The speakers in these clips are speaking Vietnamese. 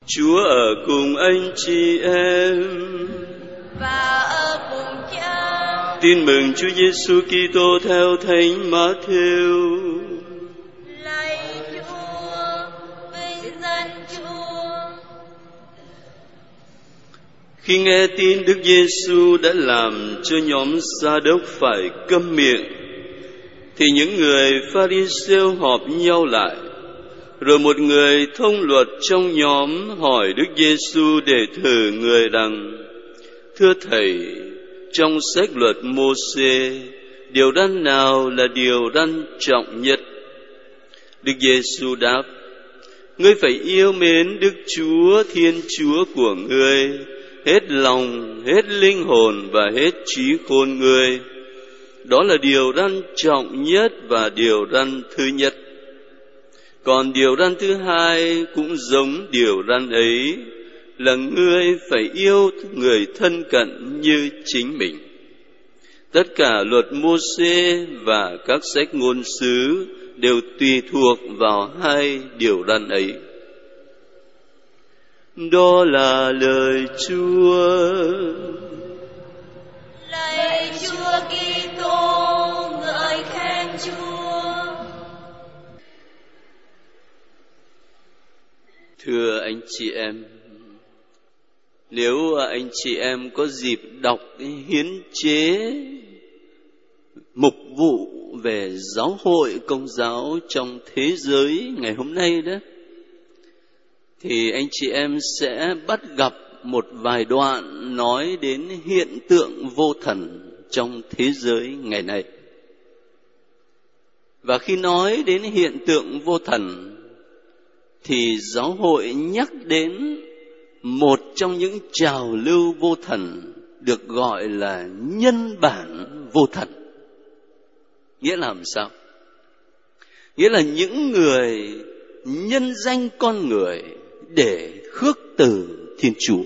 Chúa ở cùng anh chị em và ở cùng Cha. Tin mừng Chúa Giêsu Kitô theo Thánh Matthew. Lạy Chúa, vinh danh Chúa. Khi nghe tin Đức Giêsu đã làm cho nhóm Sa Đốc phải câm miệng, thì những người Pha-ri-siêu họp nhau lại. Rồi một người thông luật trong nhóm hỏi Đức Giêsu để thử người rằng: Thưa Thầy, trong sách luật Mô-sê, điều răn nào là điều răn trọng nhất? Đức Giêsu đáp: Ngươi phải yêu mến Đức Chúa Thiên Chúa của ngươi hết lòng, hết linh hồn và hết trí khôn ngươi. Đó là điều răn trọng nhất và điều răn thứ nhất. Còn điều răn thứ hai cũng giống điều răn ấy, là ngươi phải yêu người thân cận như chính mình. Tất cả luật Mô-sê và các sách ngôn sứ đều tùy thuộc vào hai điều răn ấy. Đó là lời Chúa. Lạy Chúa Kitô, ngợi khen Chúa. Thưa anh chị em, nếu anh chị em có dịp đọc hiến chế mục vụ về giáo hội Công giáo trong thế giới ngày hôm nay đó, thì anh chị em sẽ bắt gặp một vài đoạn nói đến hiện tượng vô thần trong thế giới ngày nay. Và khi nói đến hiện tượng vô thần, thì giáo hội nhắc đến một trong những trào lưu vô thần được gọi là nhân bản vô thần. Nghĩa là làm sao? Nghĩa là những người nhân danh con người để khước từ Thiên Chúa.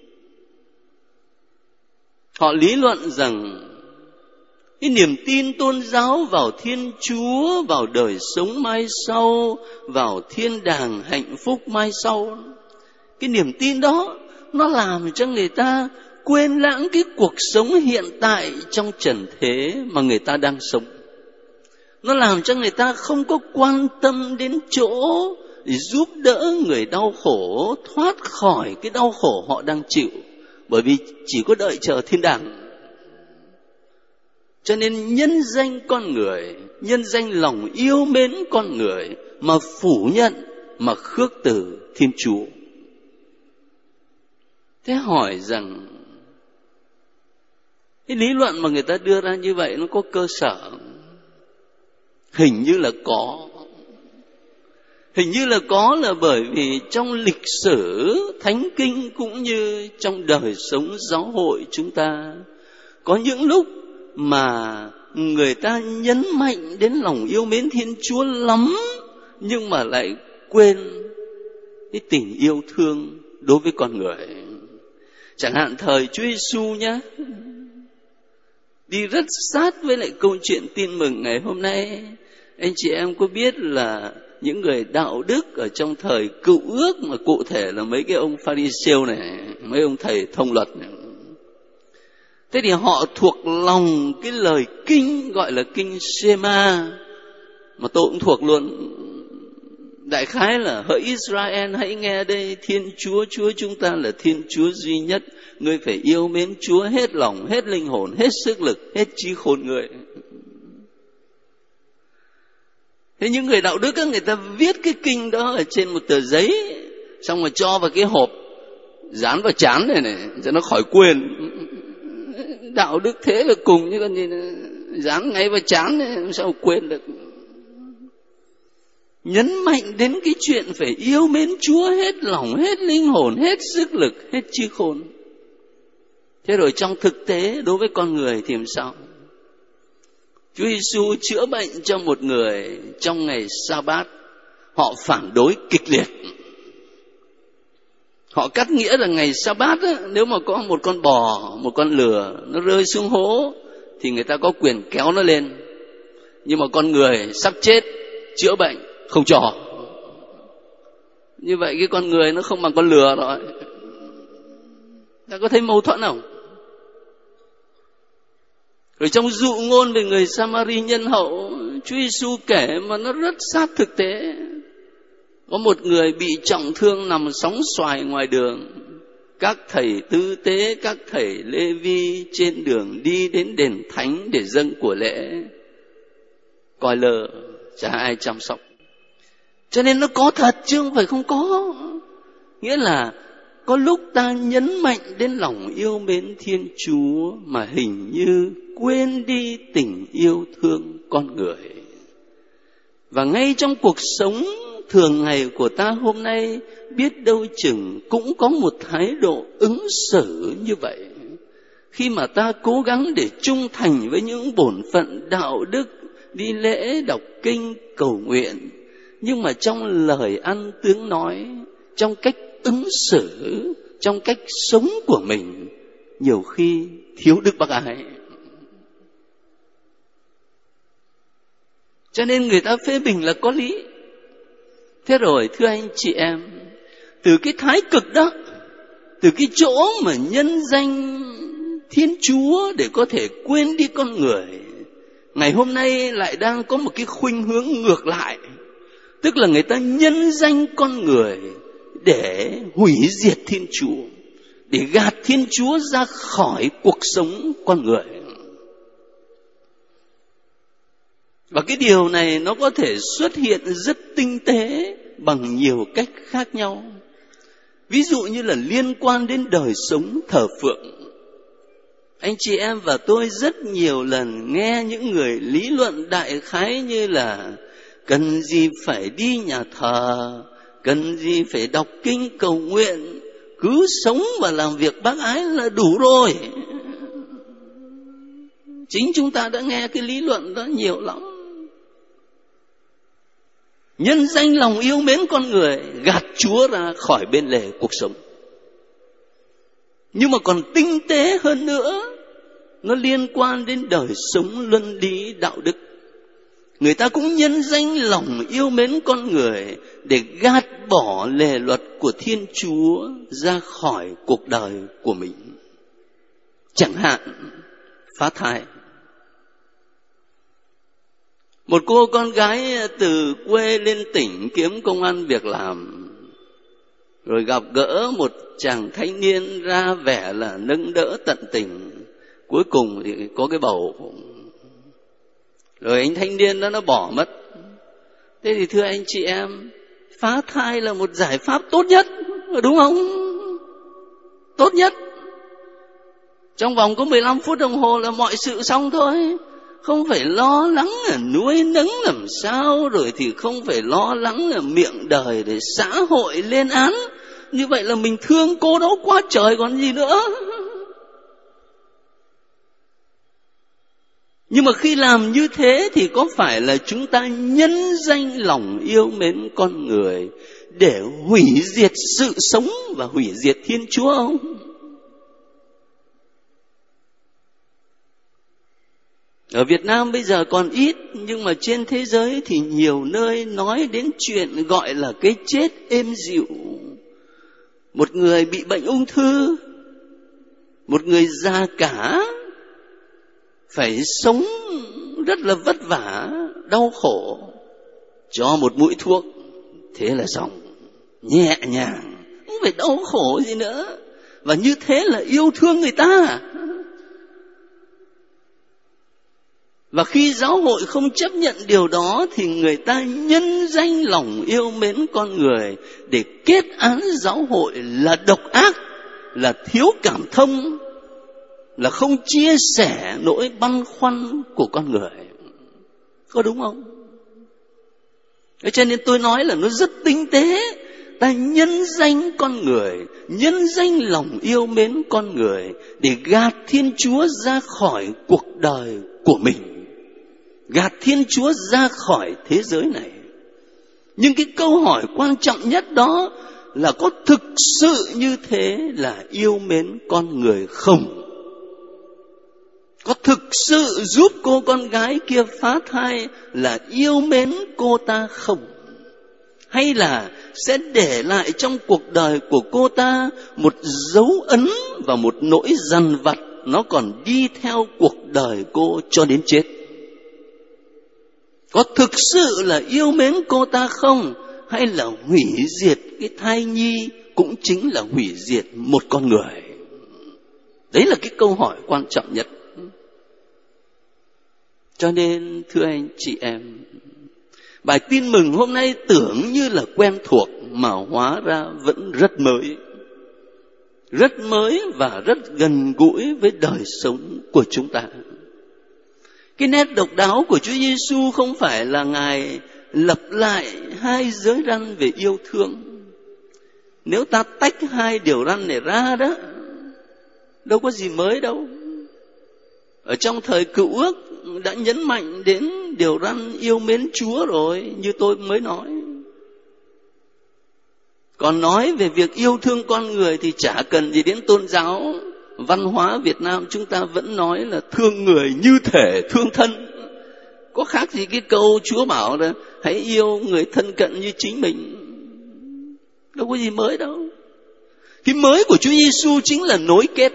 Họ lý luận rằng cái niềm tin tôn giáo vào Thiên Chúa, vào đời sống mai sau, vào thiên đàng hạnh phúc mai sau, cái niềm tin đó nó làm cho người ta quên lãng cái cuộc sống hiện tại trong trần thế mà người ta đang sống. Nó làm cho người ta không có quan tâm đến chỗ để giúp đỡ người đau khổ thoát khỏi cái đau khổ họ đang chịu, bởi vì chỉ có đợi chờ thiên đàng. Cho nên nhân danh con người, nhân danh lòng yêu mến con người mà phủ nhận, mà khước từ Thiên Chúa. Thế hỏi rằng cái lý luận mà người ta đưa ra như vậy nó có cơ sở? Hình như là có. Hình như là có, là bởi vì trong lịch sử thánh kinh cũng như trong đời sống giáo hội chúng ta, có những lúc mà người ta nhấn mạnh đến lòng yêu mến Thiên Chúa lắm, nhưng mà lại quên cái tình yêu thương đối với con người. Chẳng hạn thời Chúa Giêsu nhé, đi rất sát với lại câu chuyện tin mừng ngày hôm nay. Anh chị em có biết là những người đạo đức ở trong thời Cựu Ước, mà cụ thể là mấy cái ông Pha-ri-siêu này, mấy ông thầy thông luật này, thế thì họ thuộc lòng cái lời kinh gọi là kinh Sê-ma, mà tôi cũng thuộc luôn. Đại khái là: hỡi Israel, hãy nghe đây, Thiên Chúa, Chúa chúng ta là Thiên Chúa duy nhất. Ngươi phải yêu mến Chúa hết lòng, hết linh hồn, hết sức lực, hết trí khôn người. Thế những người đạo đức người ta viết cái kinh đó ở trên một tờ giấy, xong rồi cho vào cái hộp, dán vào trán này cho nó khỏi quên. Đạo đức thế là cùng, như con gì dán ngay vào trán này, sao quên được. Nhấn mạnh đến cái chuyện phải yêu mến Chúa hết lòng, hết linh hồn, hết sức lực, hết trí khôn. Thế rồi trong thực tế đối với con người thì làm sao? Chúa Giêsu chữa bệnh cho một người trong ngày Sa-bát, họ phản đối kịch liệt. Họ cắt nghĩa là ngày Sa-bát nếu mà có một con bò, một con lừa nó rơi xuống hố thì người ta có quyền kéo nó lên. Nhưng mà con người sắp chết, chữa bệnh không cho. Như vậy cái con người nó không bằng con lừa rồi. Ta có thấy mâu thuẫn không? Rồi trong dụ ngôn về người Samari nhân hậu, Chúa Giêsu kể mà nó rất sát thực tế. Có một người bị trọng thương nằm sóng xoài ngoài đường. Các thầy tư tế, các thầy Lê Vi trên đường đi đến đền thánh để dâng của lễ, coi lờ, chả ai chăm sóc. Cho nên nó có thật chứ không phải không có. Nghĩa là có lúc ta nhấn mạnh đến lòng yêu mến Thiên Chúa mà hình như quên đi tình yêu thương con người. Và ngay trong cuộc sống thường ngày của ta hôm nay, biết đâu chừng cũng có một thái độ ứng xử như vậy. Khi mà ta cố gắng để trung thành với những bổn phận đạo đức, đi lễ, đọc kinh, cầu nguyện, nhưng mà trong lời ăn tiếng nói, trong cách ứng xử, trong cách sống của mình, nhiều khi thiếu đức bác ái. Cho nên người ta phê bình là có lý. Thế rồi thưa anh chị em, từ cái thái cực đó, từ cái chỗ mà nhân danh Thiên Chúa để có thể quên đi con người, ngày hôm nay lại đang có một cái khuynh hướng ngược lại. Tức là người ta nhân danh con người để hủy diệt Thiên Chúa, để gạt Thiên Chúa ra khỏi cuộc sống con người. Và cái điều này nó có thể xuất hiện rất tinh tế bằng nhiều cách khác nhau. Ví dụ như là liên quan đến đời sống thờ phượng. Anh chị em và tôi rất nhiều lần nghe những người lý luận đại khái như là cần gì phải đi nhà thờ, cần gì phải đọc kinh cầu nguyện, cứ sống và làm việc bác ái là đủ rồi. Chính chúng ta đã nghe cái lý luận đó nhiều lắm. Nhân danh lòng yêu mến con người, gạt Chúa ra khỏi bên lề cuộc sống. Nhưng mà còn tinh tế hơn nữa, nó liên quan đến đời sống luân lý đạo đức. Người ta cũng nhân danh lòng yêu mến con người để gạt bỏ lề luật của Thiên Chúa ra khỏi cuộc đời của mình. Chẳng hạn phá thai. Một cô con gái từ quê lên tỉnh kiếm công ăn việc làm, rồi gặp gỡ một chàng thanh niên ra vẻ là nâng đỡ tận tình. Cuối cùng thì có cái bầu. Rồi anh thanh niên đó nó bỏ mất. Thế thì thưa anh chị em, phá thai là một giải pháp tốt nhất, đúng không? Tốt nhất. Trong vòng có 15 phút đồng hồ là mọi sự xong thôi. Không phải lo lắng là nuôi nấng làm sao, rồi thì không phải lo lắng là miệng đời để xã hội lên án. Như vậy là mình thương cô đó quá trời còn gì nữa. Nhưng mà khi làm như thế thì có phải là chúng ta nhân danh lòng yêu mến con người để hủy diệt sự sống và hủy diệt Thiên Chúa không? Ở Việt Nam bây giờ còn ít, nhưng mà trên thế giới thì nhiều nơi nói đến chuyện gọi là cái chết êm dịu. Một người bị bệnh ung thư, một người già cả, phải sống rất là vất vả, đau khổ, cho một mũi thuốc, thế là xong, nhẹ nhàng, không phải đau khổ gì nữa. Và như thế là yêu thương người ta. Và khi giáo hội không chấp nhận điều đó thì người ta nhân danh lòng yêu mến con người để kết án giáo hội là độc ác, là thiếu cảm thông, là không chia sẻ nỗi băn khoăn của con người. Có đúng không? Thế cho nên tôi nói là nó rất tinh tế. Ta nhân danh con người, nhân danh lòng yêu mến con người để gạt Thiên Chúa ra khỏi cuộc đời của mình, gạt Thiên Chúa ra khỏi thế giới này. Nhưng cái câu hỏi quan trọng nhất đó là có thực sự như thế là yêu mến con người không? Có thực sự giúp cô con gái kia phá thai là yêu mến cô ta không? hay là sẽ để lại trong cuộc đời của cô ta một dấu ấn và một nỗi dằn vặt nó còn đi theo cuộc đời cô cho đến chết? Có thực sự là yêu mến cô ta không? Hay là hủy diệt cái thai nhi cũng chính là hủy diệt một con người? Đấy là cái câu hỏi quan trọng nhất. Cho nên thưa anh chị em, bài tin mừng hôm nay tưởng như là quen thuộc mà hóa ra vẫn rất mới. Rất mới và rất gần gũi với đời sống của chúng ta. Cái nét độc đáo của Chúa Giêsu không phải là Ngài lập lại hai giới răn về yêu thương. Nếu ta tách hai điều răn này ra đó, đâu có gì mới đâu. Ở trong thời Cựu Ước đã nhấn mạnh đến điều răn yêu mến Chúa rồi, như tôi mới nói. Còn nói về việc yêu thương con người thì chả cần gì đến tôn giáo. Văn hóa Việt Nam chúng ta vẫn nói là thương người như thể thương thân. Có khác gì cái câu Chúa bảo là hãy yêu người thân cận như chính mình. Đâu có gì mới đâu. Cái mới của Chúa Giêsu chính là nối kết.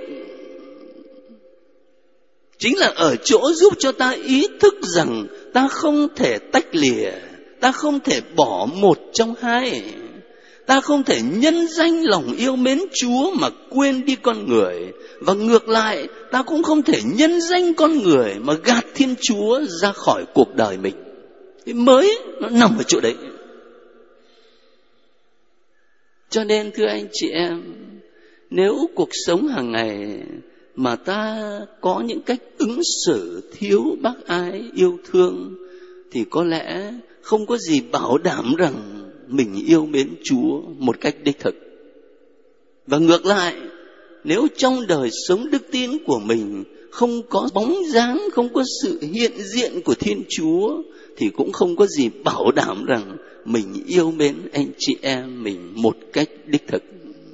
Chính là ở chỗ giúp cho ta ý thức rằng ta không thể tách lìa, ta không thể bỏ một trong hai. Ta không thể nhân danh lòng yêu mến Chúa mà quên đi con người. Và ngược lại, ta cũng không thể nhân danh con người mà gạt Thiên Chúa ra khỏi cuộc đời mình. Cái mới nó nằm ở chỗ đấy. Cho nên thưa anh chị em, nếu cuộc sống hàng ngày mà ta có những cách ứng xử thiếu bác ái, yêu thương, thì có lẽ không có gì bảo đảm rằng mình yêu mến Chúa một cách đích thực. Và ngược lại, nếu trong đời sống đức tin của mình không có bóng dáng, không có sự hiện diện của Thiên Chúa, thì cũng không có gì bảo đảm rằng mình yêu mến anh chị em mình một cách đích thực.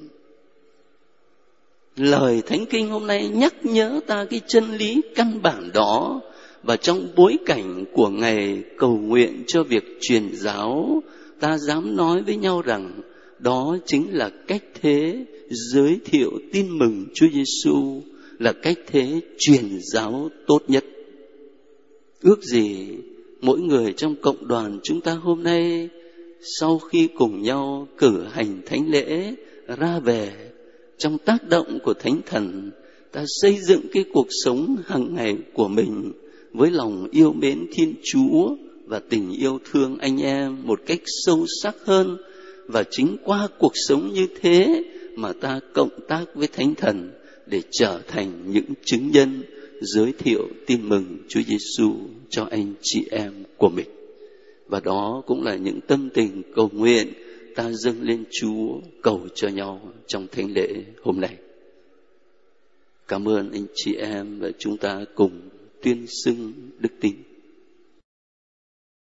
Lời Thánh Kinh hôm nay nhắc nhớ ta cái chân lý căn bản đó, và trong bối cảnh của ngày cầu nguyện cho việc truyền giáo, ta dám nói với nhau rằng đó chính là cách thế giới thiệu tin mừng Chúa Giêsu, là cách thế truyền giáo tốt nhất. Ước gì mỗi người trong cộng đoàn chúng ta hôm nay, sau khi cùng nhau cử hành thánh lễ ra về, trong tác động của Thánh Thần, ta xây dựng cái cuộc sống hàng ngày của mình với lòng yêu mến Thiên Chúa và tình yêu thương anh em một cách sâu sắc hơn. Và chính qua cuộc sống như thế mà ta cộng tác với Thánh Thần để trở thành những chứng nhân giới thiệu tin mừng Chúa Giêsu cho anh chị em của mình. Và đó cũng là những tâm tình cầu nguyện ta dâng lên Chúa, cầu cho nhau trong thánh lễ hôm nay. Cảm ơn anh chị em, và chúng ta cùng tuyên xưng đức tin.